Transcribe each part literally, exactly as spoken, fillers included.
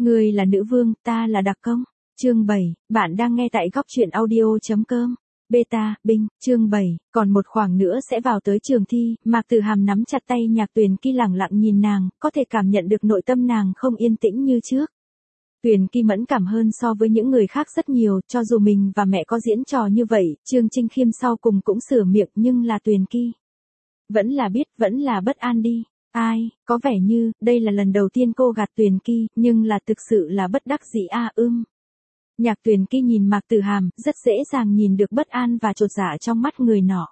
Ngươi là nữ vương, ta là đặc công. Chương bảy, bạn đang nghe tại góc truyện audio.com. Beta, Binh, chương bảy, còn một khoảng nữa sẽ vào tới trường thi, Mạc Tử Hàm nắm chặt tay Nhạc Tuyền Kỳ lẳng lặng nhìn nàng, có thể cảm nhận được nội tâm nàng không yên tĩnh như trước. Tuyền Kỳ mẫn cảm hơn so với những người khác rất nhiều, cho dù mình và mẹ có diễn trò như vậy, Trương Trinh Khiêm sau cùng cũng sửa miệng nhưng là Tuyền Kỳ. Vẫn là biết, vẫn là bất an đi. Ai, có vẻ như, đây là lần đầu tiên cô gạt Tuyền Kỳ, nhưng là thực sự là bất đắc dĩ a à, ưm. Nhạc Tuyền Kỳ nhìn Mạc Tử Hàm, rất dễ dàng nhìn được bất an và chột dạ trong mắt người nọ.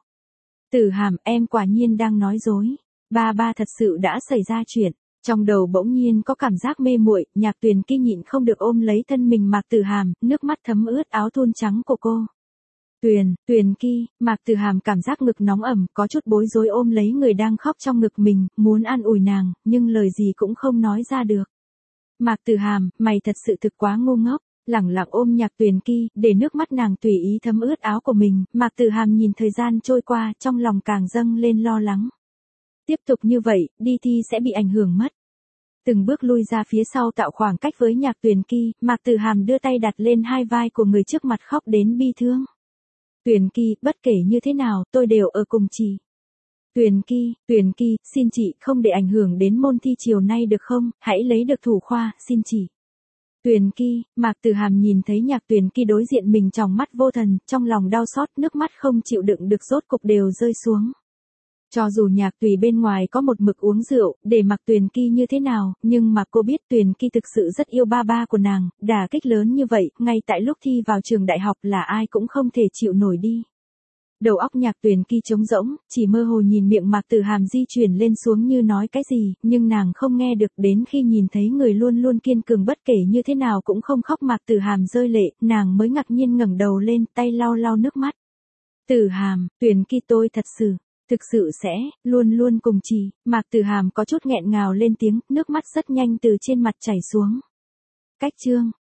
Tử Hàm, em quả nhiên đang nói dối. Ba ba thật sự đã xảy ra chuyện. Trong đầu bỗng nhiên có cảm giác mê muội, Nhạc Tuyền Kỳ nhịn không được ôm lấy thân mình Mạc Tử Hàm, nước mắt thấm ướt áo thun trắng của cô. Tuyền, Tuyền Kỳ, Mạc Tử Hàm cảm giác ngực nóng ẩm, có chút bối rối ôm lấy người đang khóc trong ngực mình, muốn an ủi nàng, nhưng lời gì cũng không nói ra được. Mạc Tử Hàm, mày thật sự thực quá ngu ngốc. Lẳng lặng ôm Nhạc Tuyền Kỳ, để nước mắt nàng tùy ý thấm ướt áo của mình, Mạc Tử Hàm nhìn thời gian trôi qua, trong lòng càng dâng lên lo lắng. Tiếp tục như vậy, đi thi sẽ bị ảnh hưởng mất. Từng bước lui ra phía sau tạo khoảng cách với Nhạc Tuyền Kỳ, Mạc Tử Hàm đưa tay đặt lên hai vai của người trước mặt khóc đến bi thương. Tuyền Kỳ, bất kể như thế nào, tôi đều ở cùng chị. Tuyền Kỳ, Tuyền Kỳ, xin chị không để ảnh hưởng đến môn thi chiều nay được không, hãy lấy được thủ khoa, xin chị. Tuyền Kỳ, Mạc Tử Hàm nhìn thấy Nhạc Tuyền Kỳ đối diện mình trong mắt vô thần, trong lòng đau xót, nước mắt không chịu đựng được rốt cục đều rơi xuống. Cho dù Nhạc Tùy bên ngoài có một mực uống rượu, để mặc Tuyền Kỳ như thế nào, nhưng mà cô biết Tuyền Kỳ thực sự rất yêu ba ba của nàng, đả kích lớn như vậy, ngay tại lúc thi vào trường đại học là ai cũng không thể chịu nổi đi. Đầu óc Nhạc Tuyền Kỳ trống rỗng, chỉ mơ hồ nhìn miệng Mạc Tử Hàm di chuyển lên xuống như nói cái gì, nhưng nàng không nghe được, đến khi nhìn thấy người luôn luôn kiên cường bất kể như thế nào cũng không khóc Mạc Tử Hàm rơi lệ, nàng mới ngạc nhiên ngẩng đầu lên, tay lau lau nước mắt. Tử Hàm, Tuyền Kỳ tôi thật sự, thực sự sẽ, luôn luôn cùng chị, Mạc Tử Hàm có chút nghẹn ngào lên tiếng, nước mắt rất nhanh từ trên mặt chảy xuống. Cách chương,